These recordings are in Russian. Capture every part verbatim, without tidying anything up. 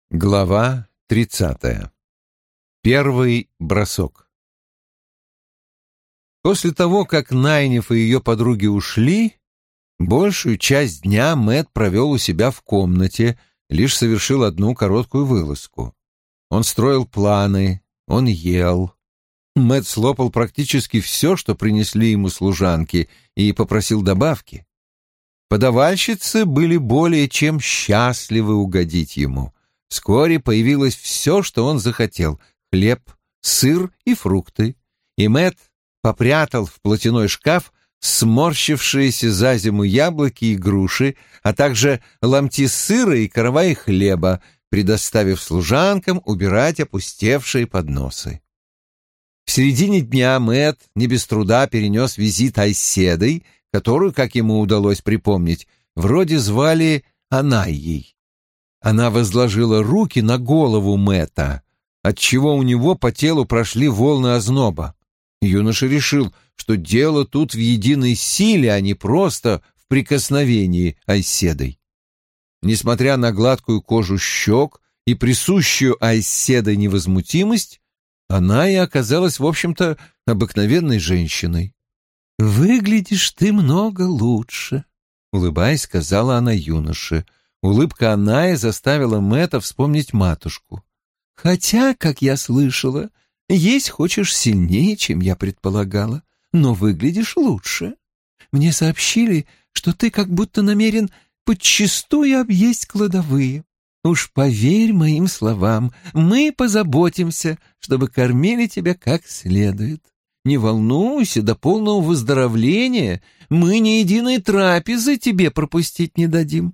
Глава тридцатая. Первый бросок. После того, как Найниф и ее подруги ушли, большую часть дня Мэтт провел у себя в комнате, лишь совершил одну короткую вылазку. Он строил планы, он ел. Мэтт слопал практически все, что принесли ему служанки, и попросил добавки. Подавальщицы были более чем счастливы угодить ему. Вскоре появилось все, что он захотел — хлеб, сыр и фрукты. И Мэтт попрятал в платяной шкаф сморщившиеся за зиму яблоки и груши, а также ломти сыра и каравай хлеба, предоставив служанкам убирать опустевшие подносы. В середине дня Мэтт не без труда перенес визит Айседой, которую, как ему удалось припомнить, вроде звали Анайей. Она возложила руки на голову Мэтта, отчего у него по телу прошли волны озноба. Юноша решил, что дело тут в единой силе, а не просто в прикосновении Айседой. Несмотря на гладкую кожу щек и присущую Айседой невозмутимость, она и оказалась, в общем-то, обыкновенной женщиной. «Выглядишь ты много лучше», — улыбаясь, сказала она юноше. Улыбка Анаи заставила Мэтта вспомнить матушку. «Хотя, как я слышала, есть хочешь сильнее, чем я предполагала, но выглядишь лучше. Мне сообщили, что ты как будто намерен подчистую объесть кладовые. Уж поверь моим словам, мы позаботимся, чтобы кормили тебя как следует. Не волнуйся, до полного выздоровления мы ни единой трапезы тебе пропустить не дадим».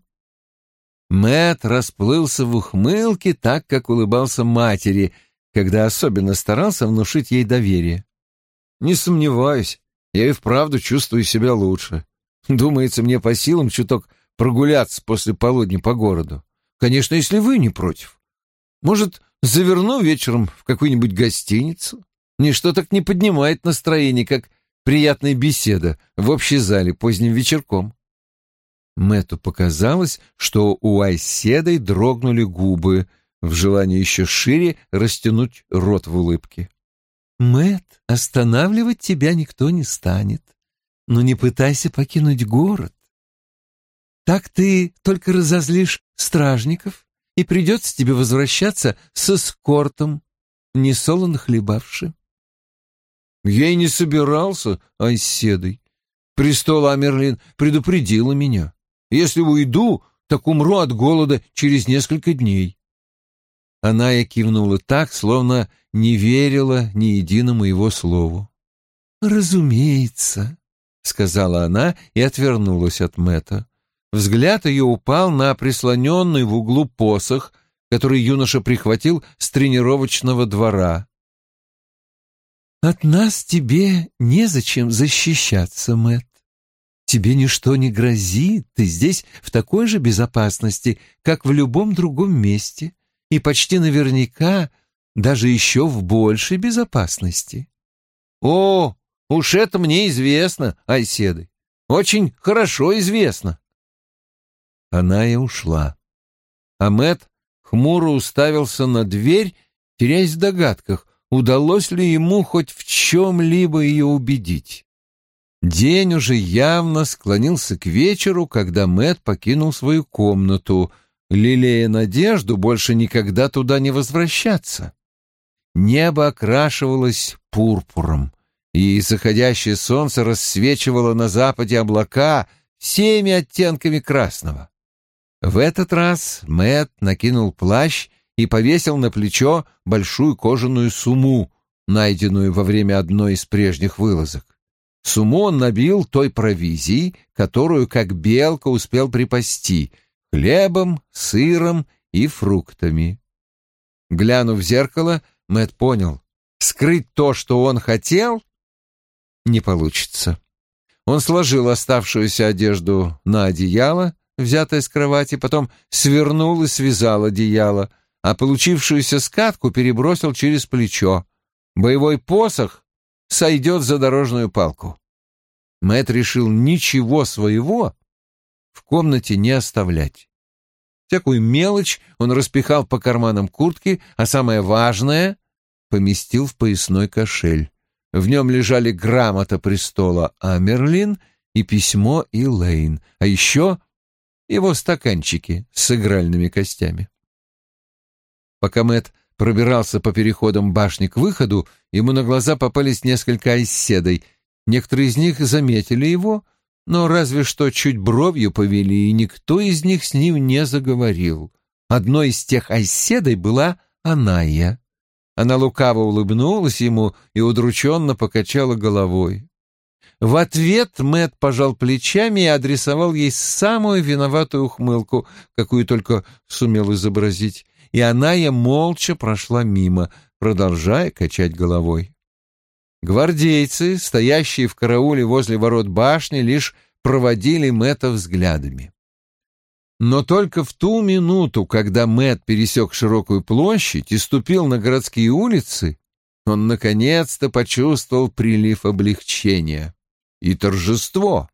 Мэтт расплылся в ухмылке, так как улыбался матери, когда особенно старался внушить ей доверие. «Не сомневаюсь, я и вправду чувствую себя лучше. Думается, мне по силам чуток прогуляться после полудня по городу. Конечно, если вы не против. Может, заверну вечером в какую-нибудь гостиницу? Ничто так не поднимает настроение, как приятная беседа в общей зале поздним вечерком». Мэтту показалось, что у Айседой дрогнули губы в желании еще шире растянуть рот в улыбке. «Мэтт, останавливать тебя никто не станет, но не пытайся покинуть город. Так ты только разозлишь стражников, и придется тебе возвращаться с эскортом, несолоно хлебавши». «Я и не собирался, Айседой. Престол Амерлин предупредила меня. Если уйду, так умру от голода через несколько дней». Аная кивнула так, словно не верила ни единому его слову. «Разумеется», — сказала она и отвернулась от Мэтта. Взгляд ее упал на прислоненный в углу посох, который юноша прихватил с тренировочного двора. «От нас тебе незачем защищаться, Мэтт. Тебе ничто не грозит, ты здесь в такой же безопасности, как в любом другом месте, и почти наверняка даже еще в большей безопасности». «О, уж это мне известно, Айседы, очень хорошо известно». Она и ушла. А Мэтт хмуро уставился на дверь, теряясь в догадках, удалось ли ему хоть в чем-либо ее убедить. День уже явно склонился к вечеру, когда Мэтт покинул свою комнату, лелея надежду больше никогда туда не возвращаться. Небо окрашивалось пурпуром, и заходящее солнце рассвечивало на западе облака всеми оттенками красного. В этот раз Мэтт накинул плащ и повесил на плечо большую кожаную сумму, найденную во время одной из прежних вылазок. Сумму он набил той провизией, которую, как белка, успел припасти — хлебом, сыром и фруктами. Глянув в зеркало, Мэтт понял — скрыть то, что он хотел, не получится. Он сложил оставшуюся одежду на одеяло, взятое с кровати, потом свернул и связал одеяло, а получившуюся скатку перебросил через плечо. Боевой посох сойдет за дорожную палку. Мэтт решил ничего своего в комнате не оставлять. Всякую мелочь он распихал по карманам куртки, а самое важное поместил в поясной кошель. В нем лежали грамота престола Амерлин и письмо Элейн, а еще его стаканчики с игральными костями. Пока Мэтт пробирался по переходам башни к выходу, ему на глаза попались несколько оседой. Некоторые из них заметили его, но разве что чуть бровью повели, и никто из них с ним не заговорил. Одной из тех оседой была Анайя. Она лукаво улыбнулась ему и удрученно покачала головой. В ответ Мэтт пожал плечами и адресовал ей самую виноватую ухмылку, какую только сумел изобразить, и Анайя молча прошла мимо, продолжая качать головой. Гвардейцы, стоящие в карауле возле ворот башни, лишь проводили Мэтта взглядами. Но только в ту минуту, когда Мэтт пересек широкую площадь и ступил на городские улицы, он наконец-то почувствовал прилив облегчения и торжество.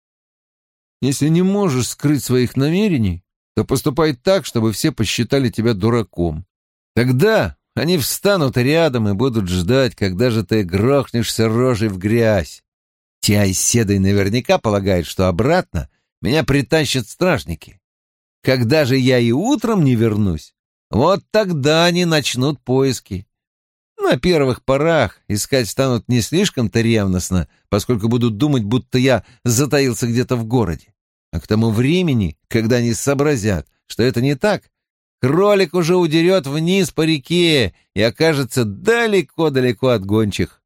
Если не можешь скрыть своих намерений, то поступай так, чтобы все посчитали тебя дураком. Тогда они встанут рядом и будут ждать, когда же ты грохнешься рожей в грязь. Те оседы наверняка полагают, что обратно меня притащат стражники. Когда же я и утром не вернусь, вот тогда они начнут поиски. На первых порах искать станут не слишком-то ревностно, поскольку будут думать, будто я затаился где-то в городе. А к тому времени, когда они сообразят, что это не так, кролик уже удерет вниз по реке и окажется далеко-далеко от гончих.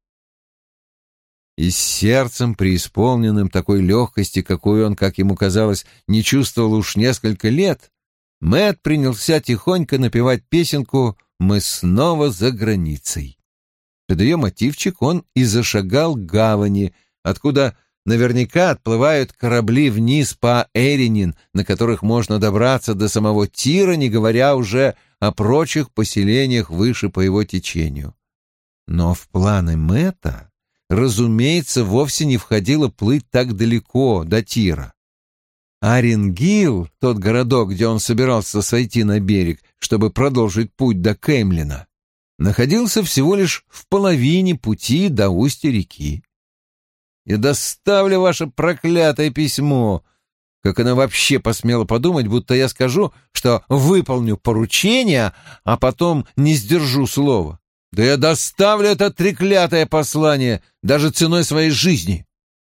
И с сердцем, преисполненным такой легкости, какой он, как ему казалось, не чувствовал уж несколько лет, Мэтт принялся тихонько напевать песенку «Мы снова за границей». Под ее мотивчик он и зашагал к гавани, откуда наверняка отплывают корабли вниз по Эринин, на которых можно добраться до самого Тира, не говоря уже о прочих поселениях выше по его течению. Но в планы Мэтта, разумеется, вовсе не входило плыть так далеко, до Тира. Аренгил, тот городок, где он собирался сойти на берег, чтобы продолжить путь до Кемлина, находился всего лишь в половине пути до устья реки. «Я доставлю ваше проклятое письмо!» Как она вообще посмела подумать, будто я скажу, что выполню поручение, а потом не сдержу слова. Да я доставлю это треклятое послание даже ценой своей жизни.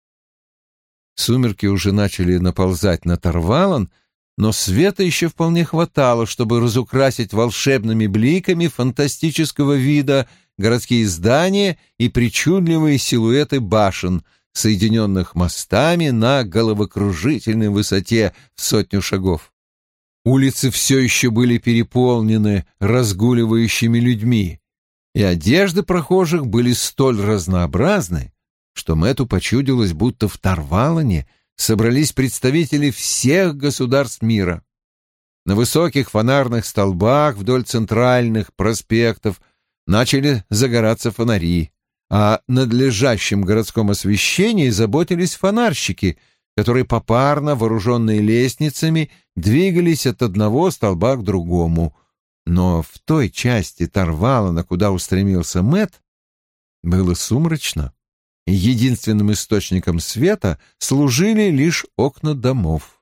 Сумерки уже начали наползать на Тарвалан, но света еще вполне хватало, чтобы разукрасить волшебными бликами фантастического вида городские здания и причудливые силуэты башен, соединенных мостами на головокружительной высоте в сотню шагов. Улицы все еще были переполнены разгуливающими людьми, и одежды прохожих были столь разнообразны, что Мэтту почудилось, будто в Тарвалане собрались представители всех государств мира. На высоких фонарных столбах вдоль центральных проспектов начали загораться фонари, а над лежащим городском освещении заботились фонарщики, которые попарно, вооруженные лестницами, двигались от одного столба к другому. Но в той части Тарвалана, куда устремился Мэтт, было сумрачно. Единственным источником света служили лишь окна домов.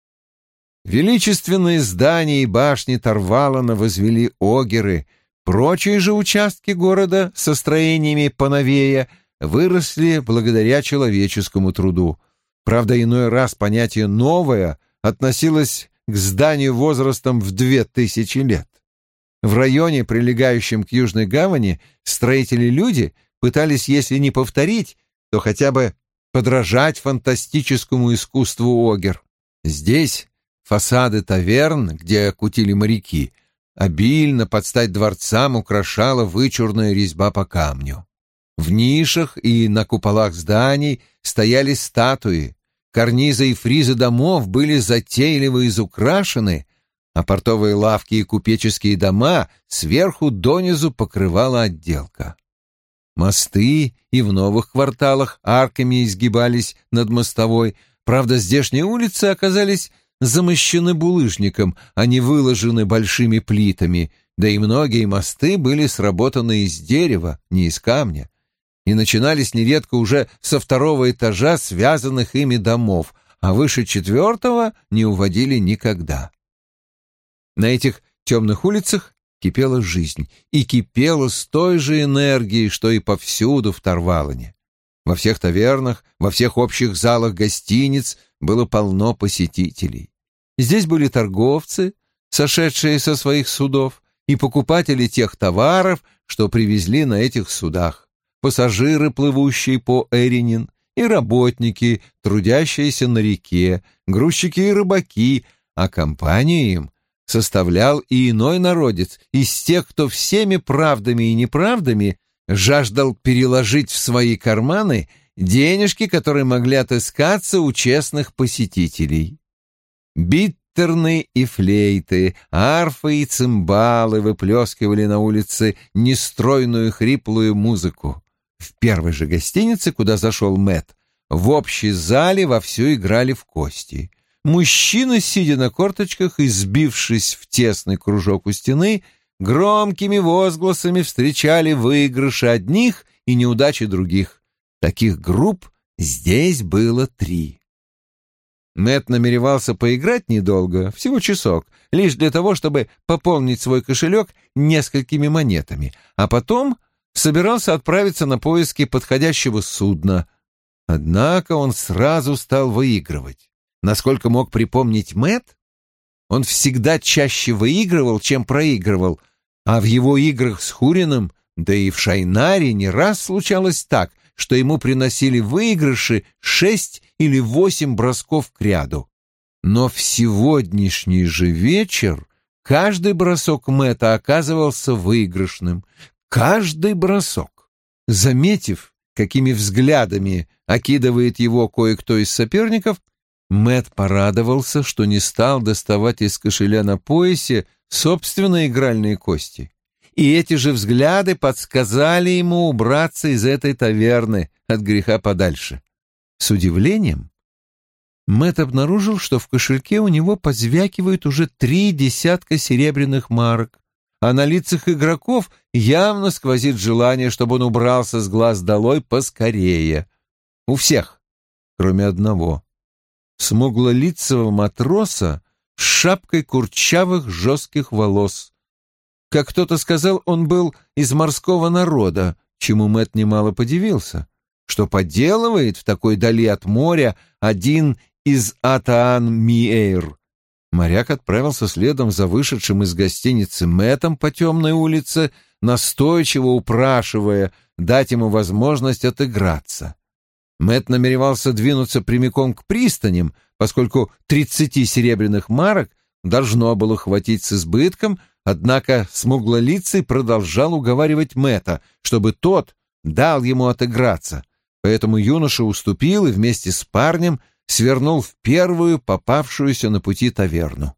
Величественные здания и башни Тарвалана возвели огеры, прочие же участки города со строениями поновее выросли благодаря человеческому труду. Правда, иной раз понятие «новое» относилось к зданию возрастом в две тысячи лет. В районе, прилегающем к Южной гавани, строители-люди пытались, если не повторить, то хотя бы подражать фантастическому искусству огер. Здесь фасады таверн, где кутили моряки, обильно под стать дворцам украшала вычурная резьба по камню. В нишах и на куполах зданий стояли статуи, карнизы и фризы домов были затейливо изукрашены, а портовые лавки и купеческие дома сверху донизу покрывала отделка. Мосты и в новых кварталах арками изгибались над мостовой, правда, здешние улицы оказались замощены булыжником, а не выложены большими плитами, да и многие мосты были сработаны из дерева, не из камня, и начинались нередко уже со второго этажа связанных ими домов, а выше четвертого не уводили никогда. На этих темных улицах кипела жизнь, и кипела с той же энергией, что и повсюду в Тарвалане. Во всех тавернах, во всех общих залах гостиниц было полно посетителей. Здесь были торговцы, сошедшие со своих судов, и покупатели тех товаров, что привезли на этих судах, пассажиры, плывущие по Эринин, и работники, трудящиеся на реке, грузчики и рыбаки, а компанию им составлял и иной народец из тех, кто всеми правдами и неправдами жаждал переложить в свои карманы денежки, которые могли отыскаться у честных посетителей. Биттерны и флейты, арфы и цимбалы выплескивали на улице нестройную хриплую музыку. В первой же гостинице, куда зашел Мэтт, в общей зале вовсю играли в кости. Мужчины, сидя на корточках и сбившись в тесный кружок у стены, громкими возгласами встречали выигрыши одних и неудачи других. Таких групп здесь было три. Мэтт намеревался поиграть недолго, всего часок, лишь для того, чтобы пополнить свой кошелек несколькими монетами, а потом собирался отправиться на поиски подходящего судна. Однако он сразу стал выигрывать. Насколько мог припомнить Мэтт, он всегда чаще выигрывал, чем проигрывал, а в его играх с Хурином, да и в Шайнаре не раз случалось так, что ему приносили выигрыши шесть или восемь бросков кряду. Но в сегодняшний же вечер каждый бросок Мэтта оказывался выигрышным. Каждый бросок. Заметив, какими взглядами окидывает его кое-кто из соперников, Мэтт порадовался, что не стал доставать из кошеля на поясе собственные игральные кости. И эти же взгляды подсказали ему убраться из этой таверны от греха подальше. С удивлением Мэтт обнаружил, что в кошельке у него позвякивают уже три десятка серебряных марок, а на лицах игроков явно сквозит желание, чтобы он убрался с глаз долой поскорее. У всех, кроме одного. Смуглолицего матроса с шапкой курчавых жестких волос. Как кто-то сказал, он был из морского народа, чему Мэтт немало подивился. Что поделывает в такой дали от моря один из Атаан-Миэйр? Моряк отправился следом за вышедшим из гостиницы Мэттом по темной улице, настойчиво упрашивая дать ему возможность отыграться. Мэтт намеревался двинуться прямиком к пристаням, поскольку тридцати серебряных марок должно было хватить с избытком, однако смуглолицый продолжал уговаривать Мэтта, чтобы тот дал ему отыграться, поэтому юноша уступил и вместе с парнем свернул в первую попавшуюся на пути таверну.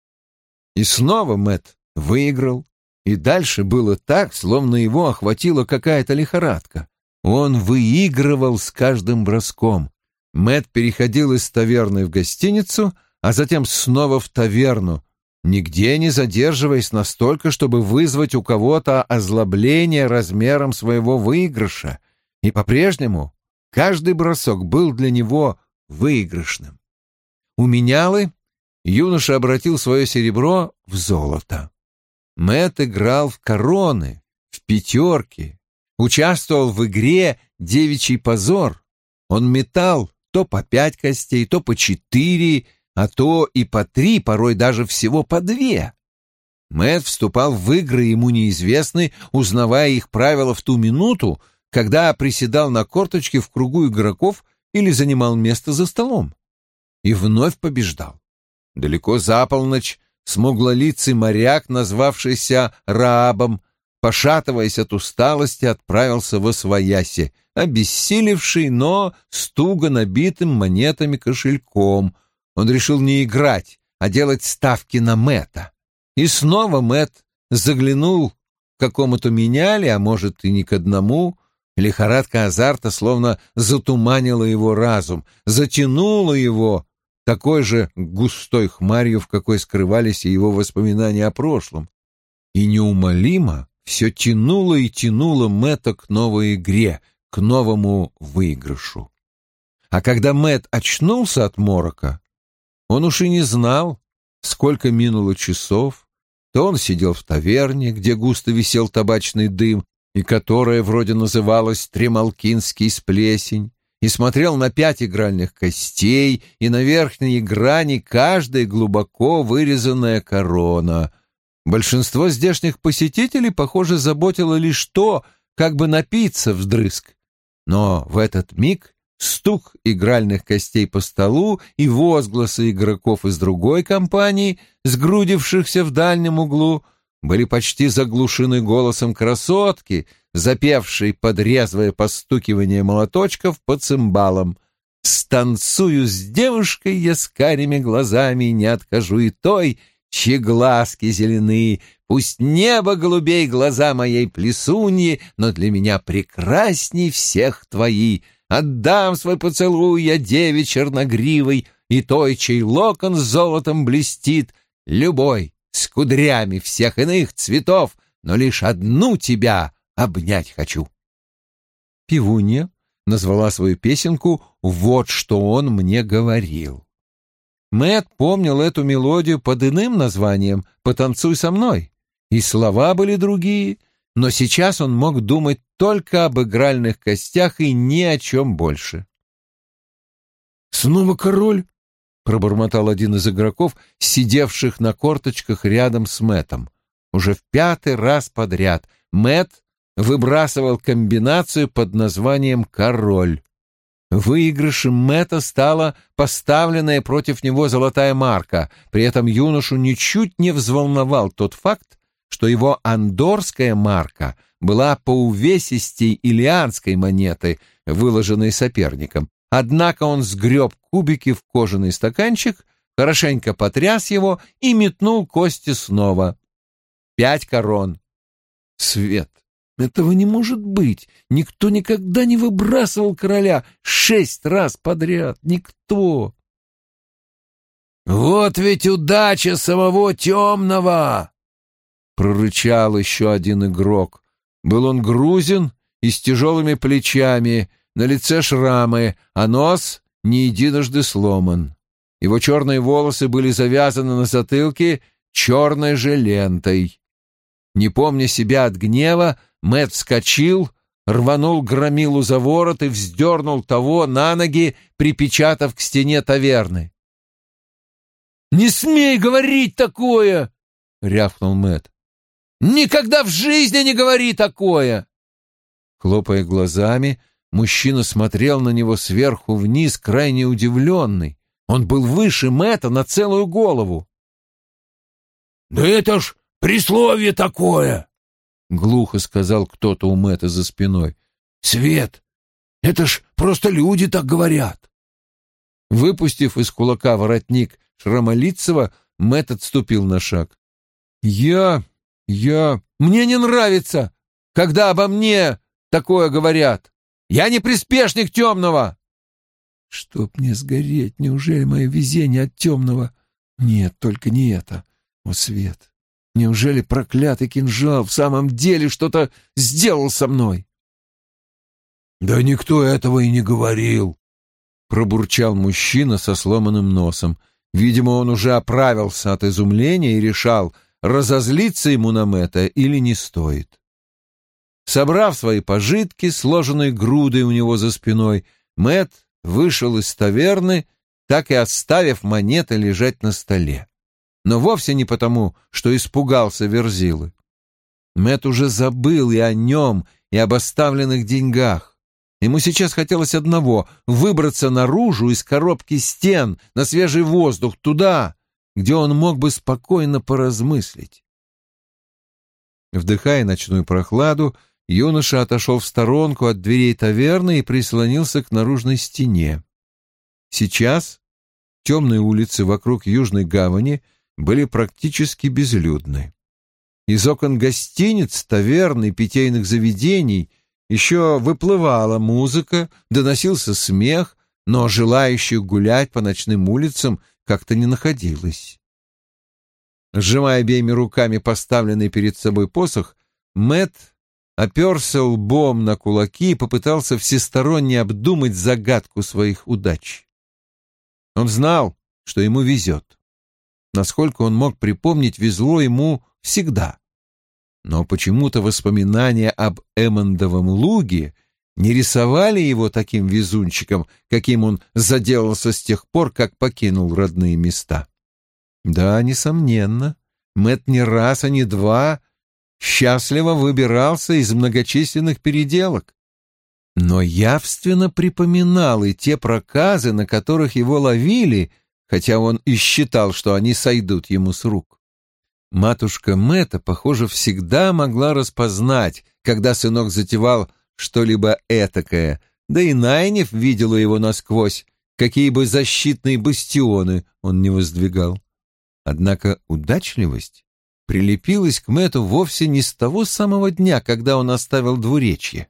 И снова Мэтт выиграл, и дальше было так, словно его охватила какая-то лихорадка. Он выигрывал с каждым броском. Мэтт переходил из таверны в гостиницу, а затем снова в таверну, нигде не задерживаясь настолько, чтобы вызвать у кого-то озлобление размером своего выигрыша. И по-прежнему каждый бросок был для него выигрышным. У менялы юноша обратил свое серебро в золото. Мэтт играл в короны, в пятерки, участвовал в игре «Девичий позор». Он метал то по пять костей, то по четыре, а то и по три, порой даже всего по две. Мэтт вступал в игры ему неизвестные, узнавая их правила в ту минуту, когда приседал на корточки в кругу игроков или занимал место за столом. И вновь побеждал. Далеко за полночь смуглолицый моряк, назвавшийся Раабом, пошатываясь от усталости, отправился восвояси, обессилевший, но с туго набитым монетами кошельком. Он решил не играть, а делать ставки на Мэтта. И снова Мэтт заглянул к какому-то меняле, а может и не к одному. Лихорадка азарта словно затуманила его разум, затянула его, такой же густой хмарью, в какой скрывались и его воспоминания о прошлом. И неумолимо все тянуло и тянуло Мэтта к новой игре, к новому выигрышу. А когда Мэтт очнулся от морока, он уж и не знал, сколько минуло часов. То он сидел в таверне, где густо висел табачный дым, и которая вроде называлась «Тремалкинский сплесень», и смотрел на пять игральных костей, и на верхней грани каждая глубоко вырезанная корона. Большинство здешних посетителей, похоже, заботило лишь то, как бы напиться вдрызг. Но в этот миг стук игральных костей по столу и возгласы игроков из другой компании, сгрудившихся в дальнем углу, были почти заглушены голосом красотки, запевшей под резвое постукивание молоточков по цимбалам. «Станцую с девушкой я с карими глазами, не откажу и той, чьи глазки зелены. Пусть небо голубей глаза моей плесуньи, но для меня прекрасней всех твои. Отдам свой поцелуй я деве черногривой и той, чей локон золотом блестит, любой, с кудрями всех иных цветов, но лишь одну тебя обнять хочу». Пивунья назвала свою песенку «Вот что он мне говорил». Мэтт помнил эту мелодию под иным названием «Потанцуй со мной», и слова были другие, но сейчас он мог думать только об игральных костях и ни о чем больше. «Снова король?» — пробормотал один из игроков, сидевших на корточках рядом с Мэттом. Уже в пятый раз подряд Мэтт выбрасывал комбинацию под названием «Король». Выигрышем Мэтта стала поставленная против него золотая марка. При этом юношу ничуть не взволновал тот факт, что его андорская марка была по увесистей илианской монеты, выложенной соперником. Однако он сгреб кубики в кожаный стаканчик, хорошенько потряс его и метнул кости снова. Пять корон. Свет! Этого не может быть. Никто никогда не выбрасывал короля шесть раз подряд. Никто. «Вот ведь удача самого темного!» — прорычал еще один игрок. Был он грузин и с тяжелыми плечами, на лице шрамы, а нос не единожды сломан. Его черные волосы были завязаны на затылке черной же лентой. Не помня себя от гнева, Мэтт вскочил, рванул громилу за ворот и вздернул того на ноги, припечатав к стене таверны. «Не смей говорить такое!» — рявкнул Мэтт. «Никогда в жизни не говори такое!» Хлопая глазами, мужчина смотрел на него сверху вниз, крайне удивленный. Он был выше Мэтта на целую голову. «Да это ж присловие такое!» — глухо сказал кто-то у Мэтта за спиной. «Свет, это ж просто люди так говорят!» Выпустив из кулака воротник Шрамолицева, Мэтт отступил на шаг. «Я... я... Мне не нравится, когда обо мне такое говорят. Я не приспешник темного!» «Чтоб мне сгореть, неужели мое везение от темного? Нет, только не это. О, Свет! Неужели проклятый кинжал в самом деле что-то сделал со мной?» «Да никто этого и не говорил», — пробурчал мужчина со сломанным носом. Видимо, он уже оправился от изумления и решал, разозлиться ему на Мэтта или не стоит. Собрав свои пожитки, сложенные грудой у него за спиной, Мэтт вышел из таверны, так и оставив монеты лежать на столе. Но вовсе не потому, что испугался Верзилы. Мэтт уже забыл и о нем, и об оставленных деньгах. Ему сейчас хотелось одного — выбраться наружу из коробки стен, на свежий воздух, туда, где он мог бы спокойно поразмыслить. Вдыхая ночную прохладу, юноша отошел в сторонку от дверей таверны и прислонился к наружной стене. Сейчас темные улицы вокруг Южной гавани были практически безлюдны. Из окон гостиниц, таверн и питейных заведений еще выплывала музыка, доносился смех, но желающих гулять по ночным улицам как-то не находилось. Сжимая обеими руками поставленный перед собой посох, Мэтт оперся лбом на кулаки и попытался всесторонне обдумать загадку своих удач. Он знал, что ему везет. Насколько он мог припомнить, везло ему всегда. Но почему-то воспоминания об Эммондовом луге не рисовали его таким везунчиком, каким он заделался с тех пор, как покинул родные места. Да, несомненно, Мэтт не раз, а не два счастливо выбирался из многочисленных переделок, но явственно припоминал и те проказы, на которых его ловили, хотя он и считал, что они сойдут ему с рук. Матушка Мэтта, похоже, всегда могла распознать, когда сынок затевал что-либо этакое, да и Найниф видела его насквозь, какие бы защитные бастионы он не воздвигал. Однако удачливость прилепилась к Мэтту вовсе не с того самого дня, когда он оставил двуречье.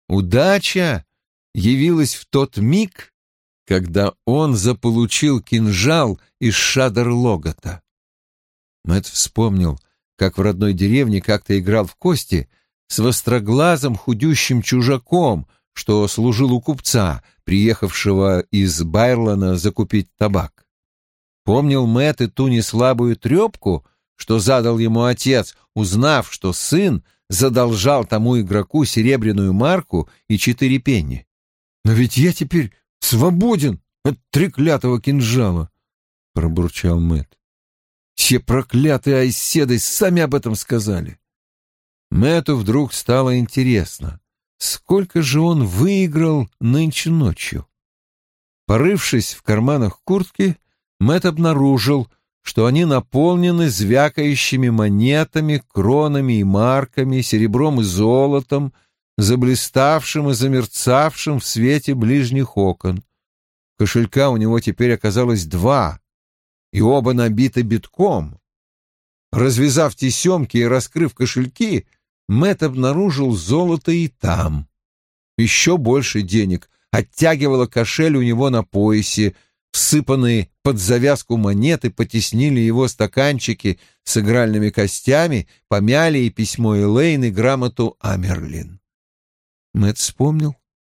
Удача явилась в тот миг, когда он заполучил кинжал из Шадер-Логота. Мэтт вспомнил, как в родной деревне как-то играл в кости с востроглазым худющим чужаком, что служил у купца, приехавшего из Байрлана закупить табак. Помнил Мэтт и ту неслабую трепку, что задал ему отец, узнав, что сын задолжал тому игроку серебряную марку и четыре пенни. «Но ведь я теперь свободен от треклятого кинжала», — пробурчал Мэтт. «Все проклятые айседы сами об этом сказали». Мэтту вдруг стало интересно, сколько же он выиграл нынче ночью. Порывшись в карманах куртки, Мэтт обнаружил, что они наполнены звякающими монетами, кронами и марками, серебром и золотом, заблиставшим и замерцавшим в свете ближних окон. Кошелька у него теперь оказалось два, и оба набиты битком. Развязав тесемки и раскрыв кошельки, Мэтт обнаружил золото и там. Еще больше денег оттягивало кошель у него на поясе. Всыпанные под завязку монеты потеснили его стаканчики с игральными костями, помяли и письмо Элейн, и грамоту Амерлин. Мэтт вспомнил,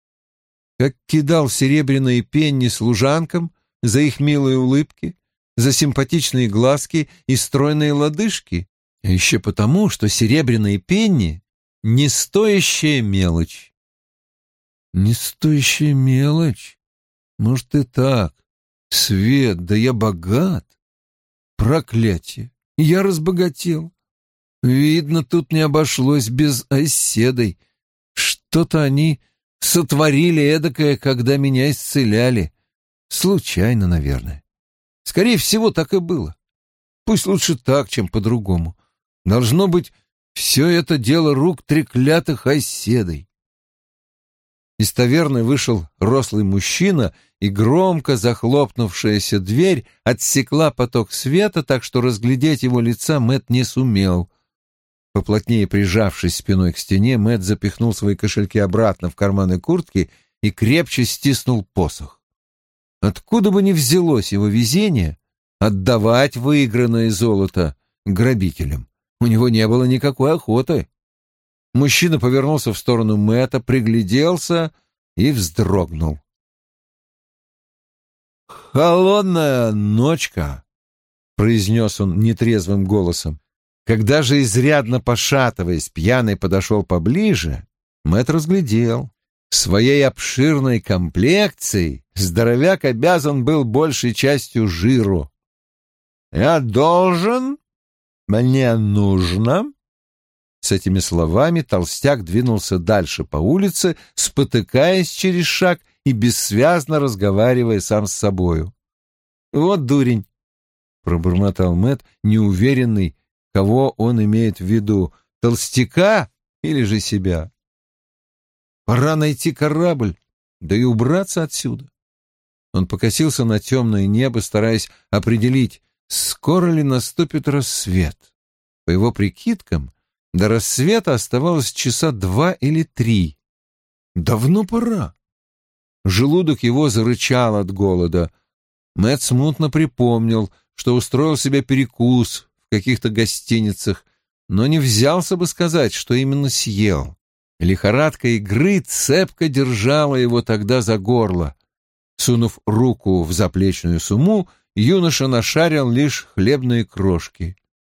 как кидал серебряные пенни служанкам за их милые улыбки, за симпатичные глазки и стройные лодыжки, а еще потому, что серебряные пенни — не стоящая мелочь. Не стоящая мелочь? Может, и так. Свет, да я богат. Проклятие, я разбогател. Видно, тут не обошлось без оседой. Что-то они сотворили эдакое, когда меня исцеляли. Случайно, наверное. Скорее всего, так и было. Пусть лучше так, чем по-другому. Должно быть, все это дело рук треклятых оседой. Из таверны вышел рослый мужчина, и громко захлопнувшаяся дверь отсекла поток света, так что разглядеть его лица Мэтт не сумел. Поплотнее прижавшись спиной к стене, Мэтт запихнул свои кошельки обратно в карманы куртки и крепче стиснул посох. Откуда бы ни взялось его везение отдавать выигранное золото грабителям? У него не было никакой охоты. Мужчина повернулся в сторону Мэтта, пригляделся и вздрогнул. «Холодная ночка», — произнес он нетрезвым голосом. Когда же, изрядно пошатываясь, пьяный подошел поближе, Мэтт разглядел. Своей обширной комплекцией здоровяк обязан был большей частью жиру. «Я должен? Мне нужно?» С этими словами толстяк двинулся дальше по улице, спотыкаясь через шаг и бессвязно разговаривая сам с собою. «Вот дурень», — пробормотал Мэтт, неуверенный, кого он имеет в виду, толстяка или же себя. «Пора найти корабль, да и убраться отсюда». Он покосился на темное небо, стараясь определить, скоро ли наступит рассвет. По его прикидкам, до рассвета оставалось часа два или три. Давно пора. желудок его зарычал от голода. Мэтт смутно припомнил, что устроил себе перекус в каких-то гостиницах, но не взялся бы сказать, что именно съел. Лихорадка игры цепко держала его тогда за горло. Сунув руку в заплечную сумму, юноша нашарил лишь хлебные крошки.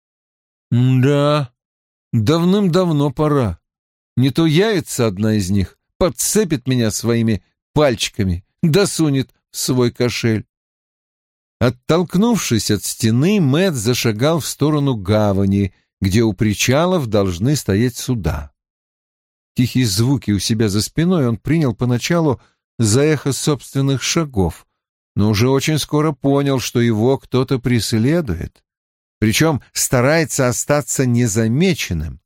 «Да, давным-давно пора. Не то явится одна из них, подцепит меня своими пальчиками, да сунет в свой кошель». Оттолкнувшись от стены, Мэтт зашагал в сторону гавани, где у причалов должны стоять суда. Тихие звуки у себя за спиной он принял поначалу за эхо собственных шагов, но уже очень скоро понял, что его кто-то преследует, причем старается остаться незамеченным.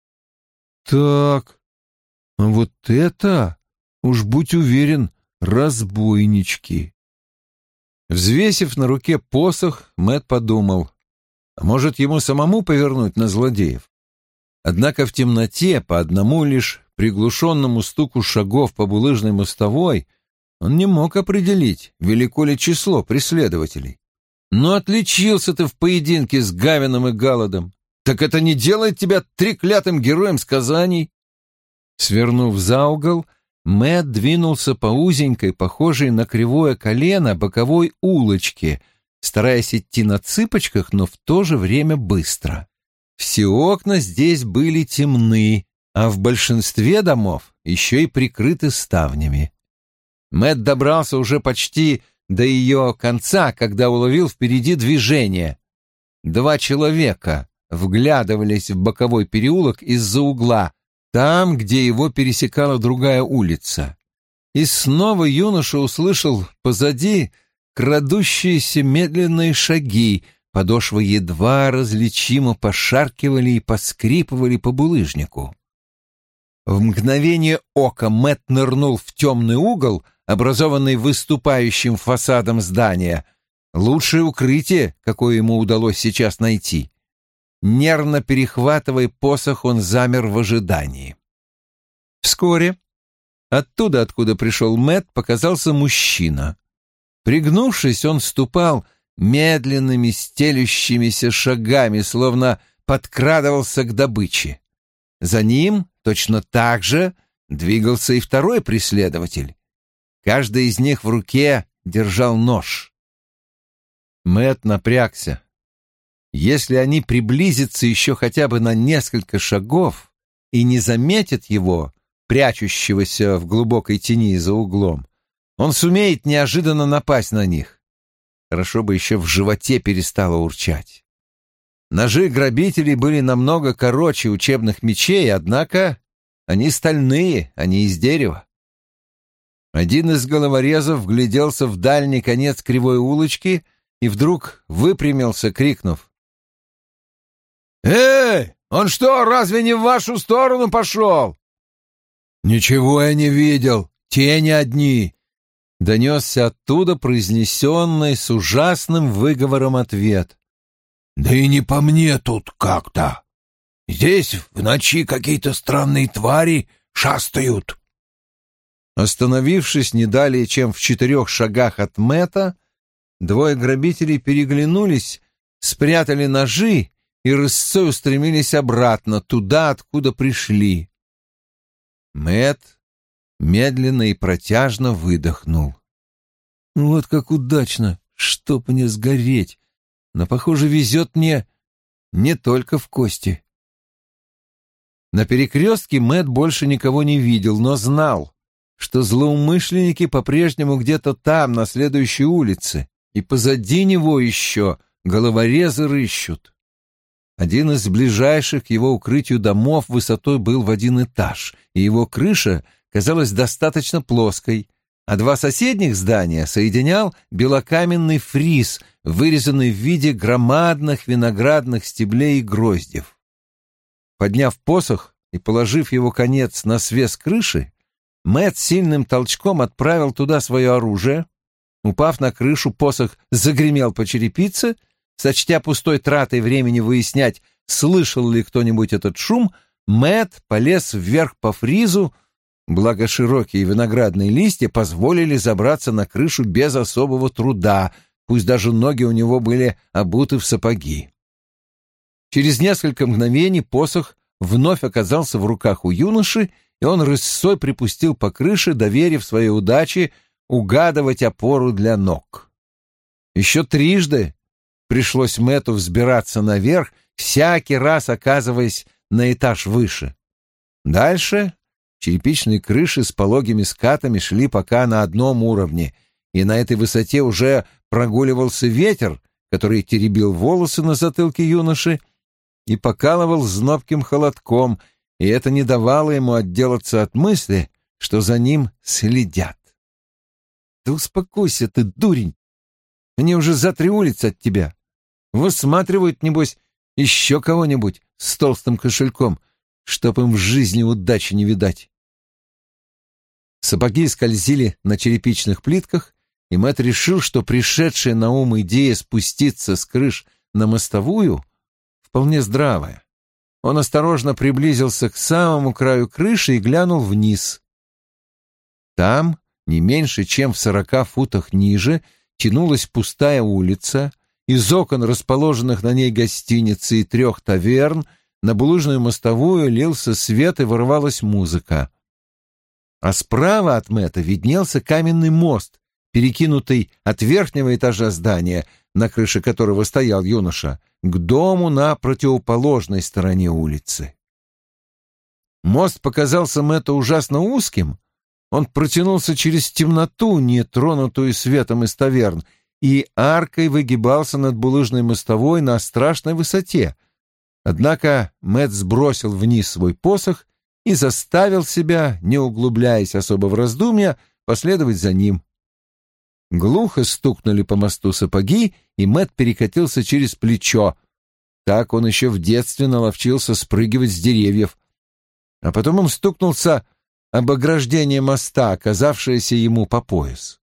Так, вот это, уж будь уверен, разбойнички. Взвесив на руке посох, Мэтт подумал, а может ему самому повернуть на злодеев? Однако в темноте, по одному лишь приглушенному стуку шагов по булыжной мостовой, он не мог определить, велико ли число преследователей. Но отличился ты в поединке с Гавином и Галадом. Так это не делает тебя треклятым героем сказаний. Свернув за угол, Мэтт двинулся по узенькой, похожей на кривое колено, боковой улочке, стараясь идти на цыпочках, но в то же время быстро. Все окна здесь были темны, а в большинстве домов еще и прикрыты ставнями. Мэтт добрался уже почти до ее конца, когда уловил впереди движение. Два человека вглядывались в боковой переулок из-за угла, там, где его пересекала другая улица. И снова юноша услышал позади крадущиеся медленные шаги, подошвы едва различимо пошаркивали и поскрипывали по булыжнику. В мгновение ока Мэтт нырнул в темный угол, образованный выступающим фасадом здания, лучшее укрытие, какое ему удалось сейчас найти. Нервно перехватывая посох, он замер в ожидании. Вскоре оттуда, откуда пришел Мэтт, показался мужчина. Пригнувшись, он ступал медленными стелющимися шагами, словно подкрадывался к добыче. За ним точно так же двигался и второй преследователь. Каждый из них в руке держал нож. Мэтт напрягся. Если они приблизятся еще хотя бы на несколько шагов и не заметят его, прячущегося в глубокой тени за углом, он сумеет неожиданно напасть на них. Хорошо бы еще в животе перестало урчать. Ножи грабителей были намного короче учебных мечей, однако они стальные, они из дерева. Один из головорезов вгляделся в дальний конец кривой улочки и вдруг выпрямился, крикнув: «Эй, он что, разве не в вашу сторону пошел?» «Ничего я не видел, тени одни», — донесся оттуда произнесенный с ужасным выговором ответ. «Да и не по мне тут как-то. Здесь в ночи какие-то странные твари шастают». Остановившись не далее, чем в четырех шагах от Мэтта, двое грабителей переглянулись, спрятали ножи и рысцой устремились обратно, туда, откуда пришли. Мэтт медленно и протяжно выдохнул. «Вот как удачно, чтоб мне сгореть, но, похоже, везет мне не только в кости». На перекрестке Мэтт больше никого не видел, но знал, что злоумышленники по-прежнему где-то там, на следующей улице, и позади него еще головорезы рыщут. Один из ближайших к его укрытию домов высотой был в один этаж, и его крыша казалась достаточно плоской, а два соседних здания соединял белокаменный фриз, вырезанный в виде громадных виноградных стеблей и гроздев. Подняв посох и положив его конец на свес крыши, Мэтт сильным толчком отправил туда свое оружие. Упав на крышу, посох загремел по черепице. Сочтя пустой тратой времени выяснять, слышал ли кто-нибудь этот шум, Мэтт полез вверх по фризу, благо широкие виноградные листья позволили забраться на крышу без особого труда, пусть даже ноги у него были обуты в сапоги. Через несколько мгновений посох вновь оказался в руках у юноши, и он рысцой припустил по крыше, доверив своей удаче угадывать опору для ног. Еще трижды пришлось Мэтту взбираться наверх, всякий раз оказываясь на этаж выше. Дальше черепичные крыши с пологими скатами шли пока на одном уровне, и на этой высоте уже прогуливался ветер, который теребил волосы на затылке юноши и покалывал знобким холодком, и это не давало ему отделаться от мысли, что за ним следят. «Да успокойся ты, дурень! Они уже за три улицы от тебя. Высматривают, небось, еще кого-нибудь с толстым кошельком, чтоб им в жизни удачи не видать». Сапоги скользили на черепичных плитках, и Мэтт решил, что пришедшая на ум идея спуститься с крыш на мостовую вполне здравая. Он осторожно приблизился к самому краю крыши и глянул вниз. Там, не меньше, чем в сорока футах ниже, тянулась пустая улица. Из окон, расположенных на ней гостиницы и трех таверн, на булыжную мостовую лился свет и вырывалась музыка. А справа от Мэтта виднелся каменный мост, перекинутый от верхнего этажа здания, на крыше которого стоял юноша, к дому на противоположной стороне улицы. Мост показался Мэтту ужасно узким. Он протянулся через темноту, не тронутую светом из таверн, и аркой выгибался над булыжной мостовой на страшной высоте. Однако Мэтт сбросил вниз свой посох и заставил себя, не углубляясь особо в раздумья, последовать за ним. Глухо стукнули по мосту сапоги, и Мэтт перекатился через плечо. Так он еще в детстве наловчился спрыгивать с деревьев. А потом он стукнулся об ограждение моста, оказавшееся ему по пояс.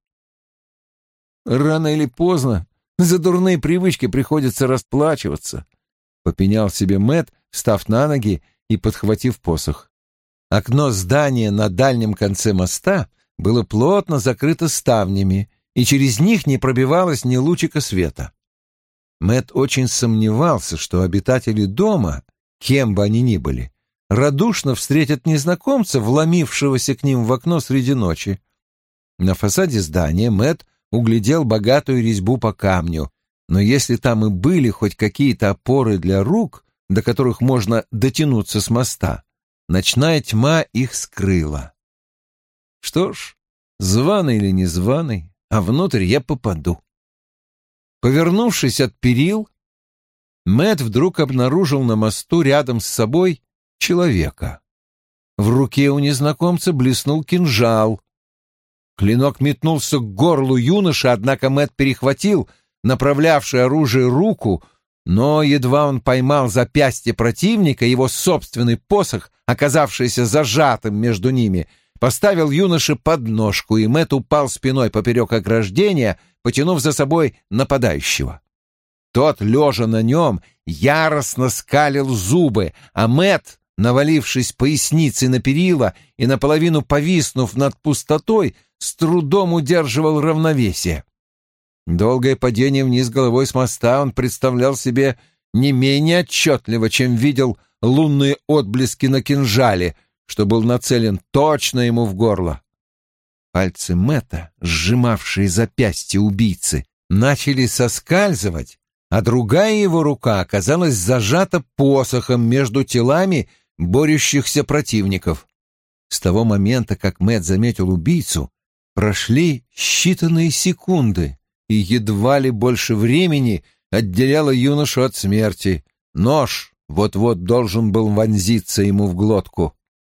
«Рано или поздно за дурные привычки приходится расплачиваться», — попенял себе Мэтт, встав на ноги и подхватив посох. Окно здания на дальнем конце моста было плотно закрыто ставнями, и через них не пробивалось ни лучика света. Мэтт очень сомневался, что обитатели дома, кем бы они ни были, радушно встретят незнакомца, вломившегося к ним в окно среди ночи. На фасаде здания Мэтт углядел богатую резьбу по камню, но если там и были хоть какие-то опоры для рук, до которых можно дотянуться с моста, ночная тьма их скрыла. Что ж, званый или незваный, а внутрь я попаду. Повернувшись от перил, Мэтт вдруг обнаружил на мосту рядом с собой человека. В руке у незнакомца блеснул кинжал. Клинок метнулся к горлу юноши, однако Мэтт перехватил направлявший оружие руку, но едва он поймал запястье противника, его собственный посох, оказавшийся зажатым между ними, поставил юноше подножку, и Мэтт упал спиной поперек ограждения, потянув за собой нападающего. Тот, лежа на нем, яростно скалил зубы, а Мэтт, навалившись поясницей на перила и наполовину повиснув над пустотой, с трудом удерживал равновесие. Долгое падение вниз головой с моста он представлял себе не менее отчетливо, чем видел лунные отблески на кинжале, что был нацелен точно ему в горло. Пальцы Мэтта, сжимавшие запястье убийцы, начали соскальзывать, а другая его рука оказалась зажата посохом между телами борющихся противников. С того момента, как Мэтт заметил убийцу, прошли считанные секунды, и едва ли больше времени отделяло юношу от смерти. Нож вот-вот должен был вонзиться ему в глотку.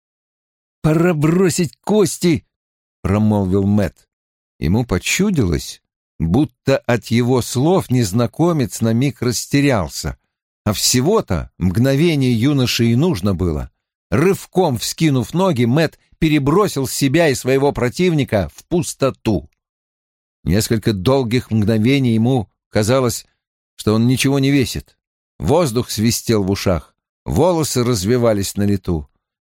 «Пора бросить кости!» — промолвил Мэтт. Ему почудилось, будто от его слов незнакомец на миг растерялся, а всего-то мгновение юноши и нужно было. Рывком вскинув ноги, Мэтт перебросил себя и своего противника в пустоту. Несколько долгих мгновений ему казалось, что он ничего не весит. Воздух свистел в ушах, волосы развивались на лету.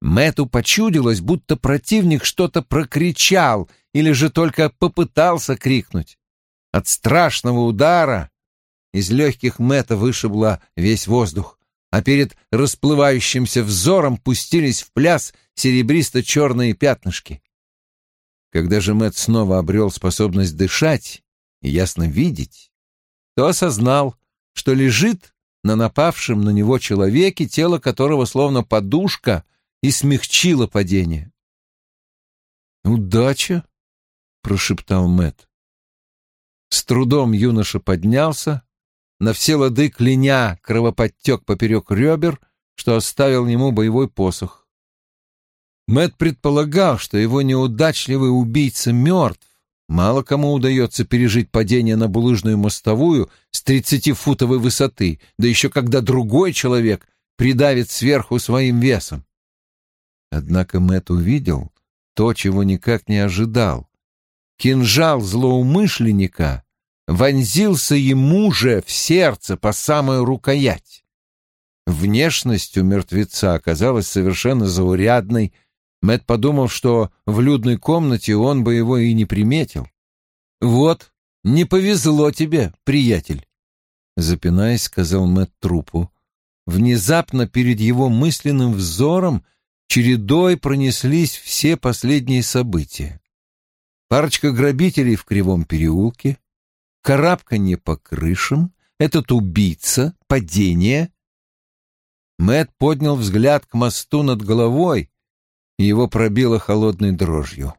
Мэтту почудилось, будто противник что-то прокричал или же только попытался крикнуть. От страшного удара из легких Мэтта вышибло весь воздух, а перед расплывающимся взором пустились в пляс серебристо-черные пятнышки. Когда же Мэтт снова обрел способность дышать и ясно видеть, то осознал, что лежит на напавшем на него человеке, тело которого словно подушка и смягчило падение. «Удача!» — прошептал Мэтт. С трудом юноша поднялся, на все лады кляня кровоподтек поперек ребер, что оставил ему боевой посох. Мэтт предполагал, что его неудачливый убийца мертв. Мало кому удается пережить падение на булыжную мостовую с тридцатифутовой высоты, да еще когда другой человек придавит сверху своим весом. Однако Мэтт увидел то, чего никак не ожидал. Кинжал злоумышленника вонзился ему же в сердце по самую рукоять. Внешность у мертвеца оказалась совершенно заурядной. Мэтт подумал, что в людной комнате он бы его и не приметил. «Вот, не повезло тебе, приятель», — запинаясь, сказал Мэтт трупу. Внезапно перед его мысленным взором чередой пронеслись все последние события. Парочка грабителей в кривом переулке, карабканье по крышам, этот убийца, падение. Мэтт поднял взгляд к мосту над головой, и его пробило холодной дрожью.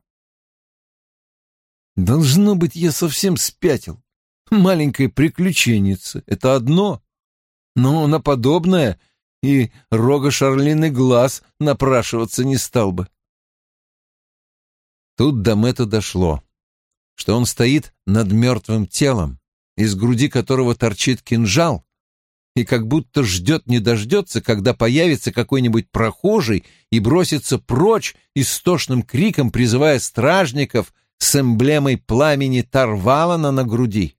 «Должно быть, я совсем спятил. Маленькая приключенница — это одно, но на подобное и рого-шарлиный глаз напрашиваться не стал бы». Тут до Мэтта дошло, что он стоит над мертвым телом, из груди которого торчит кинжал, и как будто ждет не дождется, когда появится какой-нибудь прохожий и бросится прочь истошным криком, призывая стражников с эмблемой пламени Тарвалана на груди.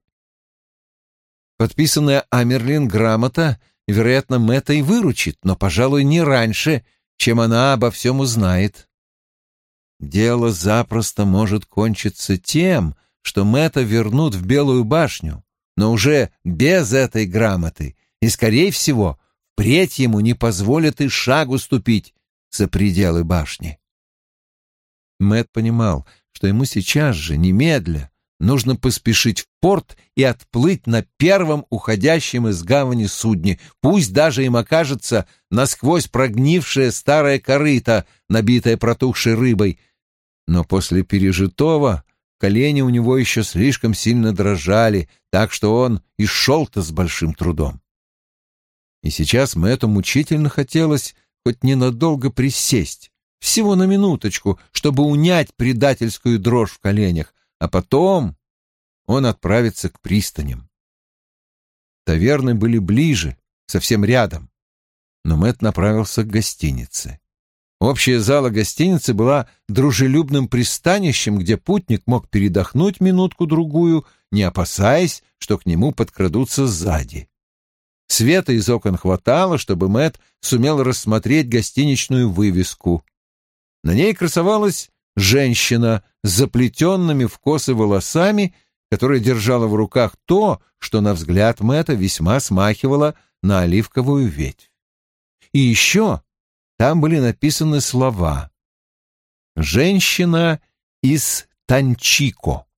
Подписанная Амерлин грамота, вероятно, Мэтта и выручит, но, пожалуй, не раньше, чем она обо всем узнает. Дело запросто может кончиться тем, что Мэтта вернут в Белую башню, но уже без этой грамоты, и, скорее всего, впредь ему не позволят и шагу ступить за пределы башни. Мэтт понимал, что ему сейчас же, немедля, нужно поспешить в порт и отплыть на первом уходящем из гавани судне, пусть даже им окажется насквозь прогнившее старое корыто, набитое протухшей рыбой. Но после пережитого колени у него еще слишком сильно дрожали, так что он и шел-то с большим трудом. И сейчас Мэтту мучительно хотелось хоть ненадолго присесть, всего на минуточку, чтобы унять предательскую дрожь в коленях, а потом он отправится к пристаням. Таверны были ближе, совсем рядом, но Мэтт направился к гостинице. Общая зала гостиницы была дружелюбным пристанищем, где путник мог передохнуть минутку-другую, не опасаясь, что к нему подкрадутся сзади. Света из окон хватало, чтобы Мэтт сумел рассмотреть гостиничную вывеску. На ней красовалась женщина с заплетенными в косы волосами, которая держала в руках то, что, на взгляд Мэтта, весьма смахивало на оливковую ветвь. И еще там были написаны слова «Женщина из Танчико».